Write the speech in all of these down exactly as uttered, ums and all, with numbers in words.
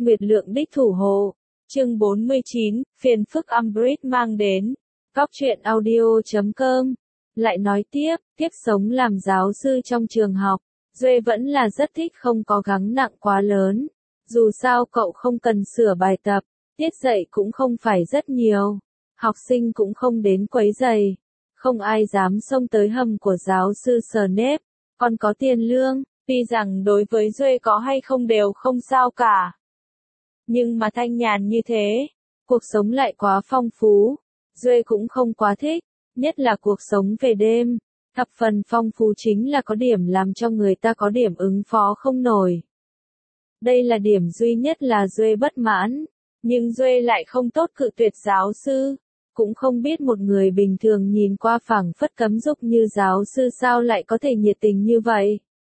Nguyệt Lượng đích thủ hộ. Chương bốn mươi chín, phiền phức Umbridge mang đến. Góc truyện audio chấm com. Lại nói tiếp, tiếp sống làm giáo sư trong trường học, Duệ vẫn là rất thích không có gắng nặng quá lớn. Dù sao cậu không cần sửa bài tập, tiết dạy cũng không phải rất nhiều. Học sinh cũng không đến quấy rầy. Không ai dám xông tới hầm của giáo sư Snape, còn có tiền lương, tuy rằng đối với Duệ có hay không đều không sao cả. Nhưng mà thanh nhàn như thế, cuộc sống lại quá phong phú, Duệ cũng không quá thích, nhất là cuộc sống về đêm. Thập phần phong phú chính là có điểm làm cho người ta có điểm ứng phó không nổi. Đây là điểm duy nhất là Duệ bất mãn, nhưng Duệ lại không tốt cự tuyệt giáo sư. Cũng không biết một người bình thường nhìn qua phảng phất cấm dục như giáo sư sao lại có thể nhiệt tình như vậy.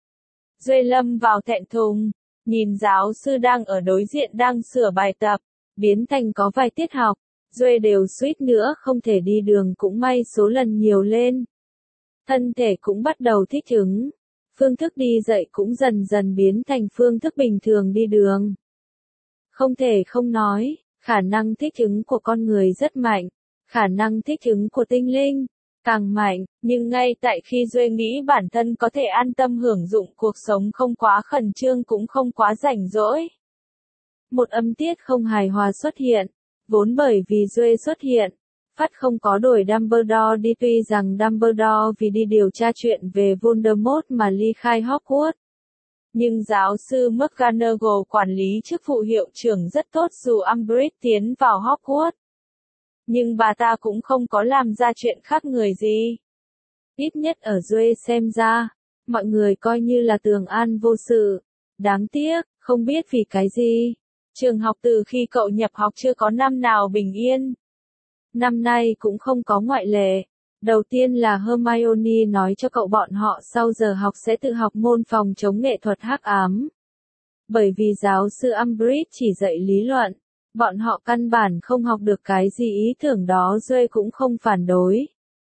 Duệ lâm vào thẹn thùng, nhìn giáo sư đang ở đối diện đang sửa bài tập, biến thành có vài tiết học, Duệ đều suýt nữa không thể đi đường cũng may số lần nhiều lên. Thân thể cũng bắt đầu thích ứng, phương thức đi dạy cũng dần dần biến thành phương thức bình thường đi đường. Không thể không nói, khả năng thích ứng của con người rất mạnh, khả năng thích ứng của tinh linh càng mạnh, nhưng ngay tại khi Duệ nghĩ bản thân có thể an tâm hưởng dụng cuộc sống không quá khẩn trương cũng không quá rảnh rỗi. Một âm tiết không hài hòa xuất hiện, vốn bởi vì Duệ xuất hiện, Phát không có đuổi Dumbledore đi tuy rằng Dumbledore vì đi điều tra chuyện về Voldemort mà ly khai Hogwarts. Nhưng giáo sư McGonagall quản lý chức vụ hiệu trưởng rất tốt dù Umbridge tiến vào Hogwarts. Nhưng bà ta cũng không có làm ra chuyện khác người gì. Ít nhất ở Duệ xem ra, mọi người coi như là tường an vô sự. Đáng tiếc, không biết vì cái gì. Trường học từ khi cậu nhập học chưa có năm nào bình yên. Năm nay cũng không có ngoại lệ. Đầu tiên là Hermione nói cho cậu bọn họ sau giờ học sẽ tự học môn phòng chống nghệ thuật hắc ám. Bởi vì giáo sư Umbridge chỉ dạy lý luận, bọn họ căn bản không học được cái gì ý tưởng đó Duệ cũng không phản đối.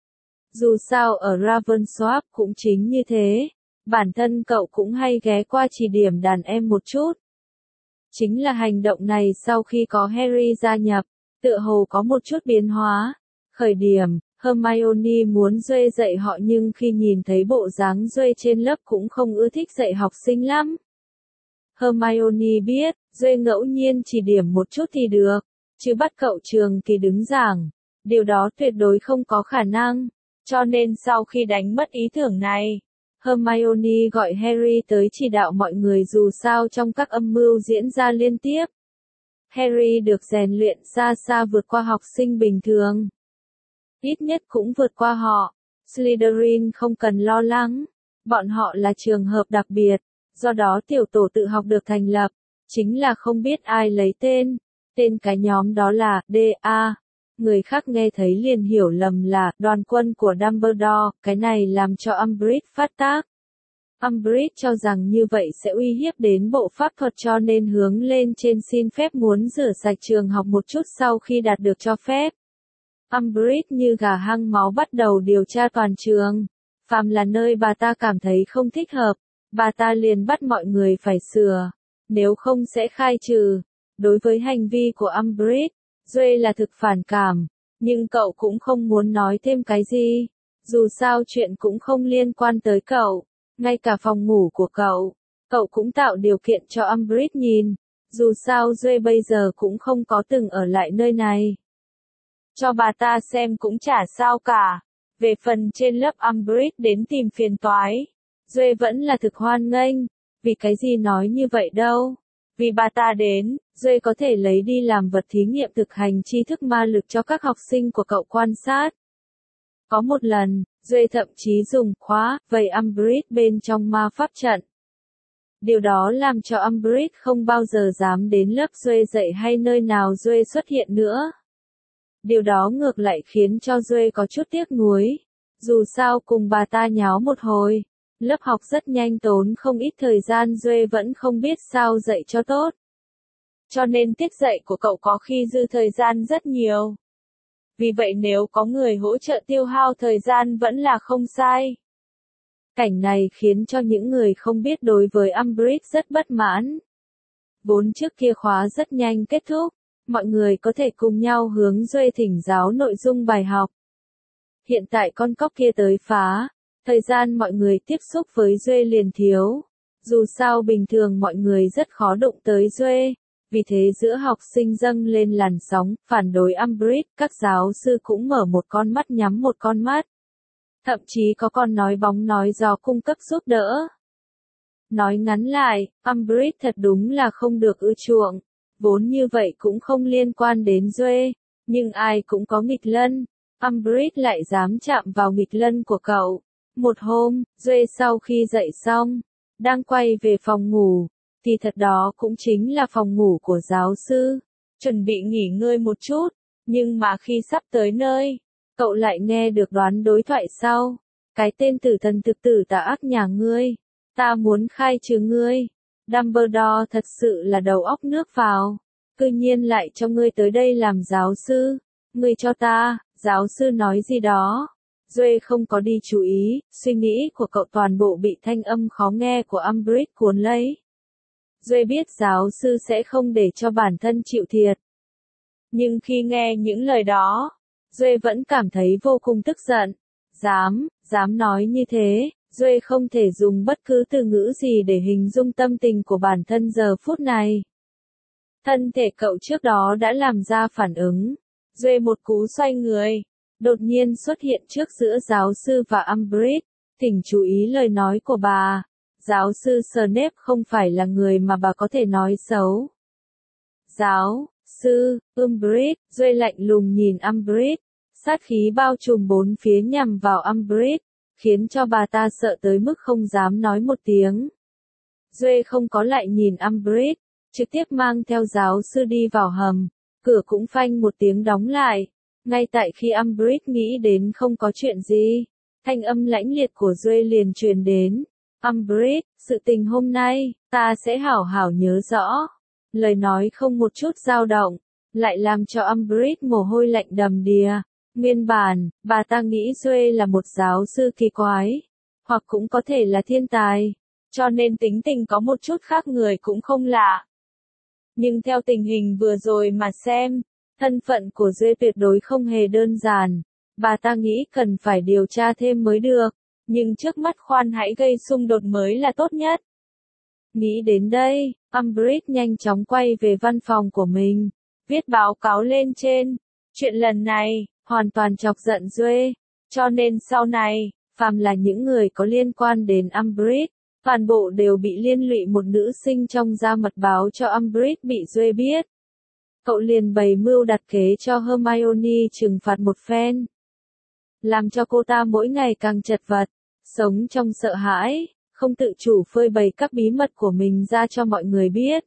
Dù sao ở Ravensworth cũng chính như thế, bản thân cậu cũng hay ghé qua chỉ điểm đàn em một chút. Chính là hành động này sau khi có Harry gia nhập, tựa hồ có một chút biến hóa. Khởi điểm, Hermione muốn Duệ dạy họ nhưng khi nhìn thấy bộ dáng Duệ trên lớp cũng không ưa thích dạy học sinh lắm. Hermione biết, Duệ ngẫu nhiên chỉ điểm một chút thì được, chứ bắt cậu trường kỳ đứng giảng, điều đó tuyệt đối không có khả năng. Cho nên sau khi đánh mất ý tưởng này, Hermione gọi Harry tới chỉ đạo mọi người dù sao trong các âm mưu diễn ra liên tiếp. Harry được rèn luyện xa xa vượt qua học sinh bình thường. Ít nhất cũng vượt qua họ. Slytherin không cần lo lắng. Bọn họ là trường hợp đặc biệt, do đó tiểu tổ tự học được thành lập. Chính là không biết ai lấy tên. Tên cái nhóm đó là đê a. Người khác nghe thấy liền hiểu lầm là đoàn quân của Dumbledore. Cái này làm cho Umbridge phát tác. Umbridge cho rằng như vậy sẽ uy hiếp đến bộ pháp thuật cho nên hướng lên trên xin phép muốn rửa sạch trường học một chút sau khi đạt được cho phép. Umbridge như gà hăng máu bắt đầu điều tra toàn trường. Phàm là nơi bà ta cảm thấy không thích hợp, bà ta liền bắt mọi người phải sửa, nếu không sẽ khai trừ. Đối với hành vi của Umbridge, Duệ là thực phản cảm, nhưng cậu cũng không muốn nói thêm cái gì. Dù sao chuyện cũng không liên quan tới cậu, ngay cả phòng ngủ của cậu, cậu cũng tạo điều kiện cho Umbridge nhìn. Dù sao Duệ bây giờ cũng không có từng ở lại nơi này. Cho bà ta xem cũng chả sao cả. Về phần trên lớp Umbridge đến tìm phiền toái, Duệ vẫn là thực hoan nghênh. Vì cái gì nói như vậy đâu? Vì bà ta đến, Duệ có thể lấy đi làm vật thí nghiệm thực hành tri thức ma lực cho các học sinh của cậu quan sát. Có một lần, Duệ thậm chí dùng khóa vây Umbridge bên trong ma pháp trận. Điều đó làm cho Umbridge không bao giờ dám đến lớp Duệ dạy hay nơi nào Duệ xuất hiện nữa. Điều đó ngược lại khiến cho Duệ có chút tiếc nuối. Dù sao cùng bà ta nháo một hồi, lớp học rất nhanh tốn không ít thời gian Duệ vẫn không biết sao dạy cho tốt. Cho nên tiết dạy của cậu có khi dư thời gian rất nhiều. Vì vậy nếu có người hỗ trợ tiêu hao thời gian vẫn là không sai. Cảnh này khiến cho những người không biết đối với Umbridge rất bất mãn. Vốn trước kia khóa rất nhanh kết thúc, mọi người có thể cùng nhau hướng Duệ thỉnh giáo nội dung bài học. Hiện tại con cóc kia tới phá, thời gian mọi người tiếp xúc với Duệ liền thiếu. Dù sao bình thường mọi người rất khó đụng tới Duệ, vì thế giữa học sinh dâng lên làn sóng phản đối Umbridge, các giáo sư cũng mở một con mắt nhắm một con mắt. Thậm chí có con nói bóng nói gió cung cấp giúp đỡ. Nói ngắn lại, Umbridge thật đúng là không được ưa chuộng, vốn như vậy cũng không liên quan đến Duệ, nhưng ai cũng có nghịch lân, Umbridge lại dám chạm vào nghịch lân của cậu. Một hôm, Duệ sau khi dậy xong, đang quay về phòng ngủ, thì thật đó cũng chính là phòng ngủ của giáo sư, chuẩn bị nghỉ ngơi một chút, nhưng mà khi sắp tới nơi, cậu lại nghe được đoạn đối thoại sau, cái tên tử thần thực tử tà ác nhà ngươi, ta muốn khai trừ ngươi. Dumbledore thật sự là đầu óc nước vào, cư nhiên lại cho ngươi tới đây làm giáo sư, ngươi cho ta, giáo sư nói gì đó. Duệ không có đi chú ý, suy nghĩ của cậu toàn bộ bị thanh âm khó nghe của Umbridge cuốn lấy. Duệ biết giáo sư sẽ không để cho bản thân chịu thiệt. Nhưng khi nghe những lời đó, Duệ vẫn cảm thấy vô cùng tức giận. Dám, dám nói như thế, Duệ không thể dùng bất cứ từ ngữ gì để hình dung tâm tình của bản thân giờ phút này. Thân thể cậu trước đó đã làm ra phản ứng. Duệ một cú xoay người, đột nhiên xuất hiện trước giữa giáo sư và Umbridge, thỉnh chú ý lời nói của bà. Giáo sư Snape không phải là người mà bà có thể nói xấu. Giáo sư Umbridge, Duệ lạnh lùng nhìn Umbridge, sát khí bao trùm bốn phía nhằm vào Umbridge, khiến cho bà ta sợ tới mức không dám nói một tiếng. Duệ không có lại nhìn Umbridge, trực tiếp mang theo giáo sư đi vào hầm, cửa cũng phanh một tiếng đóng lại. Ngay tại khi Umbridge nghĩ đến không có chuyện gì, thanh âm lãnh liệt của Duệ liền truyền đến. Umbridge, sự tình hôm nay, ta sẽ hảo hảo nhớ rõ. Lời nói không một chút dao động, lại làm cho Umbridge mồ hôi lạnh đầm đìa. Nguyên bản, bà ta nghĩ Duệ là một giáo sư kỳ quái, hoặc cũng có thể là thiên tài, cho nên tính tình có một chút khác người cũng không lạ. Nhưng theo tình hình vừa rồi mà xem, thân phận của Duệ tuyệt đối không hề đơn giản, bà ta nghĩ cần phải điều tra thêm mới được, nhưng trước mắt khoan hãy gây xung đột mới là tốt nhất. Nghĩ đến đây, Umbridge nhanh chóng quay về văn phòng của mình, viết báo cáo lên trên. Chuyện lần này, hoàn toàn chọc giận Duệ, cho nên sau này, phàm là những người có liên quan đến Umbridge, toàn bộ đều bị liên lụy một nữ sinh trong ra mật báo cho Umbridge bị Duệ biết. Cậu liền bày mưu đặt kế cho Hermione trừng phạt một phen, làm cho cô ta mỗi ngày càng chật vật, sống trong sợ hãi, không tự chủ phơi bày các bí mật của mình ra cho mọi người biết.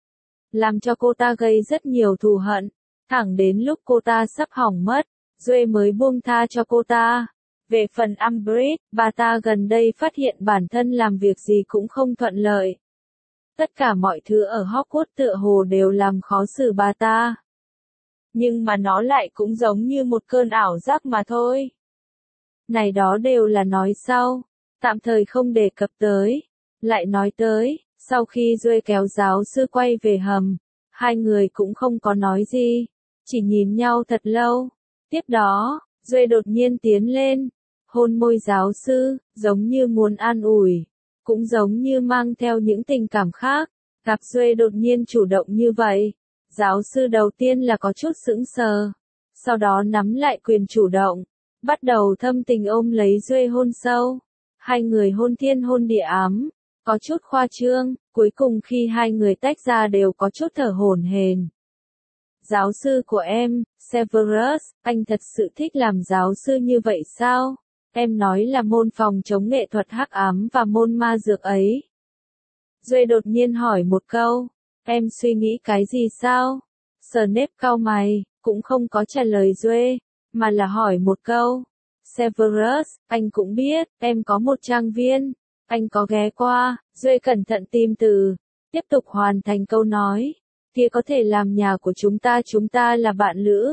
Làm cho cô ta gây rất nhiều thù hận, thẳng đến lúc cô ta sắp hỏng mất, Duệ mới buông tha cho cô ta. Về phần Umbridge, bà ta gần đây phát hiện bản thân làm việc gì cũng không thuận lợi. Tất cả mọi thứ ở Hogwarts tựa hồ đều làm khó xử bà ta. Nhưng mà nó lại cũng giống như một cơn ảo giác mà thôi. Này đó đều là nói sau, tạm thời không đề cập tới. Lại nói tới, sau khi Duệ kéo giáo sư quay về hầm, hai người cũng không có nói gì, chỉ nhìn nhau thật lâu. Tiếp đó, Duệ đột nhiên tiến lên, hôn môi giáo sư, giống như muốn an ủi, cũng giống như mang theo những tình cảm khác. Gặp Duệ đột nhiên chủ động như vậy, giáo sư đầu tiên là có chút sững sờ, sau đó nắm lại quyền chủ động, bắt đầu thâm tình ôm lấy Duệ hôn sâu. Hai người hôn thiên hôn địa ám, có chút khoa trương, cuối cùng khi hai người tách ra đều có chút thở hổn hển. Giáo sư của em, Severus, anh thật sự thích làm giáo sư như vậy sao? Em nói là môn phòng chống nghệ thuật hắc ám và môn ma dược ấy. Duệ đột nhiên hỏi một câu, em suy nghĩ cái gì sao? Snape cau mày, cũng không có trả lời Duệ, mà là hỏi một câu. Severus, anh cũng biết, em có một trang viên, anh có ghé qua. Duệ cẩn thận tìm từ, tiếp tục hoàn thành câu nói. Kia có thể làm nhà của chúng ta, chúng ta là bạn lữ.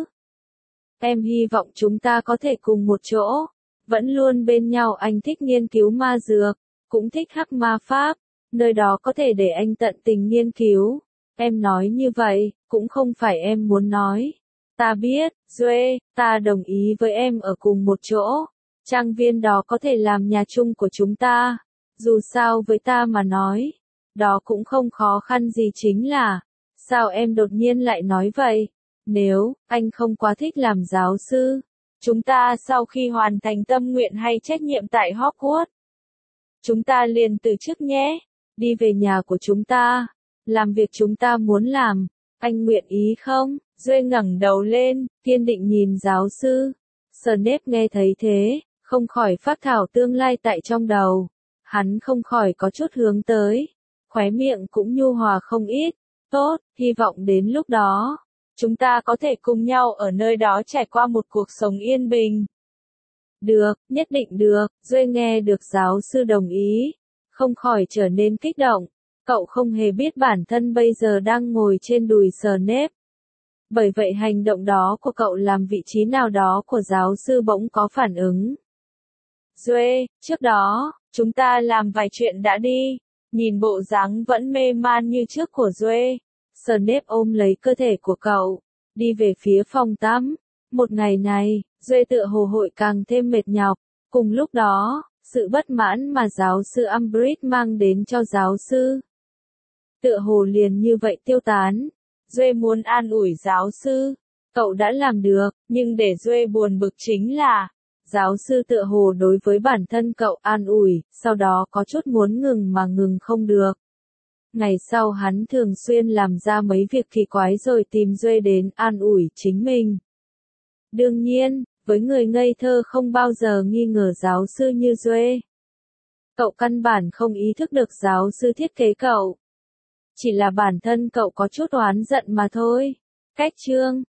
Em hy vọng chúng ta có thể cùng một chỗ, vẫn luôn bên nhau. Anh thích nghiên cứu ma dược, cũng thích hắc ma pháp, nơi đó có thể để anh tận tình nghiên cứu. Em nói như vậy, cũng không phải em muốn nói. Ta biết, Duệ, ta đồng ý với em ở cùng một chỗ. Trang viên đó có thể làm nhà chung của chúng ta. Dù sao với ta mà nói, đó cũng không khó khăn gì chính là, sao em đột nhiên lại nói vậy? Nếu, anh không quá thích làm giáo sư, chúng ta sau khi hoàn thành tâm nguyện hay trách nhiệm tại Hogwarts, chúng ta liền từ chức nhé, đi về nhà của chúng ta, làm việc chúng ta muốn làm, anh nguyện ý không? Duệ ngẩng đầu lên, kiên định nhìn giáo sư. Snape nghe thấy thế, không khỏi phác thảo tương lai tại trong đầu. Hắn không khỏi có chút hướng tới, khóe miệng cũng nhu hòa không ít. Tốt, hy vọng đến lúc đó, chúng ta có thể cùng nhau ở nơi đó trải qua một cuộc sống yên bình. Được, nhất định được, Duệ nghe được giáo sư đồng ý, không khỏi trở nên kích động. Cậu không hề biết bản thân bây giờ đang ngồi trên đùi Snape. Bởi vậy hành động đó của cậu làm vị trí nào đó của giáo sư bỗng có phản ứng. Duệ, trước đó, chúng ta làm vài chuyện đã đi. Nhìn bộ dáng vẫn mê man như trước của Duệ, Snape ôm lấy cơ thể của cậu, đi về phía phòng tắm. Một ngày này, Duệ tựa hồ hội càng thêm mệt nhọc. Cùng lúc đó, sự bất mãn mà giáo sư Umbridge mang đến cho giáo sư, tựa hồ liền như vậy tiêu tán. Duệ muốn an ủi giáo sư, cậu đã làm được, nhưng để Duệ buồn bực chính là, giáo sư tựa hồ đối với bản thân cậu an ủi, sau đó có chút muốn ngừng mà ngừng không được. Ngày sau hắn thường xuyên làm ra mấy việc kỳ quái rồi tìm Duệ đến an ủi chính mình. Đương nhiên, với người ngây thơ không bao giờ nghi ngờ giáo sư như Duệ, cậu căn bản không ý thức được giáo sư thiết kế cậu. Chỉ là bản thân cậu có chút oán giận mà thôi. Cách chương